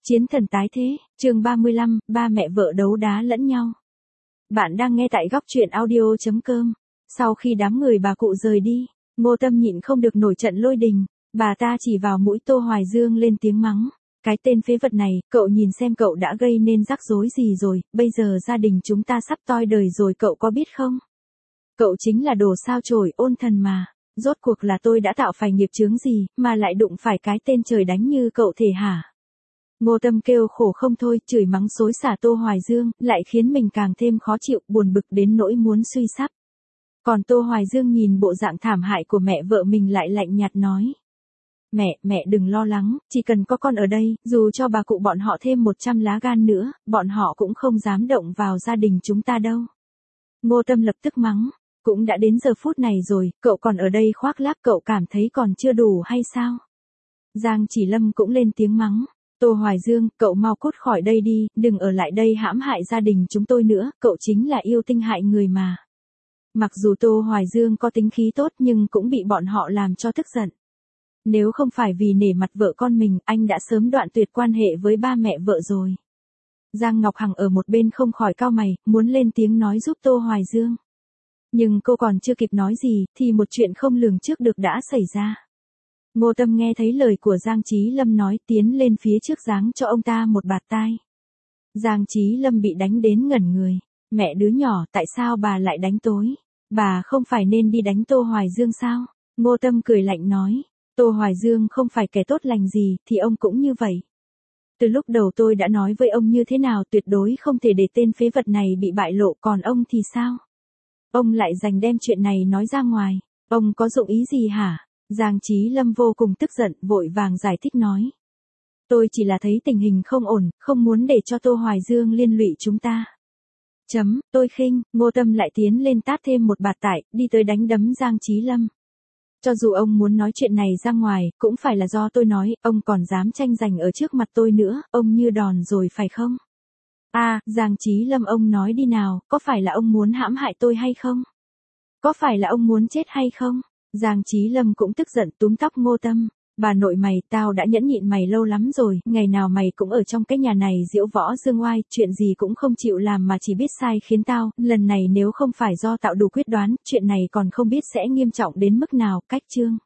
Chiến thần tái thế, chương 35, ba mẹ vợ đấu đá lẫn nhau. Bạn đang nghe tại góc truyện audio.com. Sau khi đám người bà cụ rời đi, Ngô Tâm nhịn không được nổi trận lôi đình, bà ta chỉ vào mũi Tô Hoài Dương lên tiếng mắng. Cái tên phế vật này, cậu nhìn xem cậu đã gây nên rắc rối gì rồi, bây giờ gia đình chúng ta sắp toi đời rồi cậu có biết không? Cậu chính là đồ sao chổi ôn thần mà, rốt cuộc là tôi đã tạo phải nghiệp chướng gì, mà lại đụng phải cái tên trời đánh như cậu thể hả? Ngô Tâm kêu khổ không thôi, chửi mắng xối xả Tô Hoài Dương, lại khiến mình càng thêm khó chịu, buồn bực đến nỗi muốn suy sắp. Còn Tô Hoài Dương nhìn bộ dạng thảm hại của mẹ vợ mình lại lạnh nhạt nói. Mẹ đừng lo lắng, chỉ cần có con ở đây, dù cho bà cụ bọn họ thêm 100 lá gan nữa, bọn họ cũng không dám động vào gia đình chúng ta đâu. Ngô Tâm lập tức mắng, cũng đã đến giờ phút này rồi, cậu còn ở đây khoác lác, cậu cảm thấy còn chưa đủ hay sao? Giang Chỉ Lâm cũng lên tiếng mắng. Tô Hoài Dương, cậu mau cút khỏi đây đi, đừng ở lại đây hãm hại gia đình chúng tôi nữa, cậu chính là yêu tinh hại người mà. Mặc dù Tô Hoài Dương có tính khí tốt nhưng cũng bị bọn họ làm cho tức giận. Nếu không phải vì nể mặt vợ con mình, anh đã sớm đoạn tuyệt quan hệ với ba mẹ vợ rồi. Giang Ngọc Hằng ở một bên không khỏi cau mày, muốn lên tiếng nói giúp Tô Hoài Dương. Nhưng cô còn chưa kịp nói gì, thì một chuyện không lường trước được đã xảy ra. Ngô Tâm nghe thấy lời của Giang Chí Lâm nói, tiến lên phía trước giáng cho ông ta một bạt tai. Giang Chí Lâm bị đánh đến ngẩn người. Mẹ đứa nhỏ, tại sao bà lại đánh tối? Bà không phải nên đi đánh Tô Hoài Dương sao? Ngô Tâm cười lạnh nói. Tô Hoài Dương không phải kẻ tốt lành gì, thì ông cũng như vậy. Từ lúc đầu tôi đã nói với ông như thế nào, tuyệt đối không thể để tên phế vật này bị bại lộ, còn ông thì sao? Ông lại dành đem chuyện này nói ra ngoài. Ông có dụng ý gì hả? Giang Chí Lâm vô cùng tức giận, vội vàng giải thích nói. Tôi chỉ là thấy tình hình không ổn, không muốn để cho Tô Hoài Dương liên lụy chúng ta. Tôi khinh, Ngô Tâm lại tiến lên tát thêm một bạt tải, đi tới đánh đấm Giang Chí Lâm. Cho dù ông muốn nói chuyện này ra ngoài, cũng phải là do tôi nói, ông còn dám tranh giành ở trước mặt tôi nữa, ông như đòn rồi phải không? Giang Chí Lâm ông nói đi nào, có phải là ông muốn hãm hại tôi hay không? Có phải là ông muốn chết hay không? Giang Chí Lâm cũng tức giận túm tóc Ngô Tâm. Bà nội mày, tao đã nhẫn nhịn mày lâu lắm rồi, ngày nào mày cũng ở trong cái nhà này diễu võ dương oai, chuyện gì cũng không chịu làm mà chỉ biết sai khiến tao, lần này nếu không phải do tạo đủ quyết đoán, chuyện này còn không biết sẽ nghiêm trọng đến mức nào, cách chương.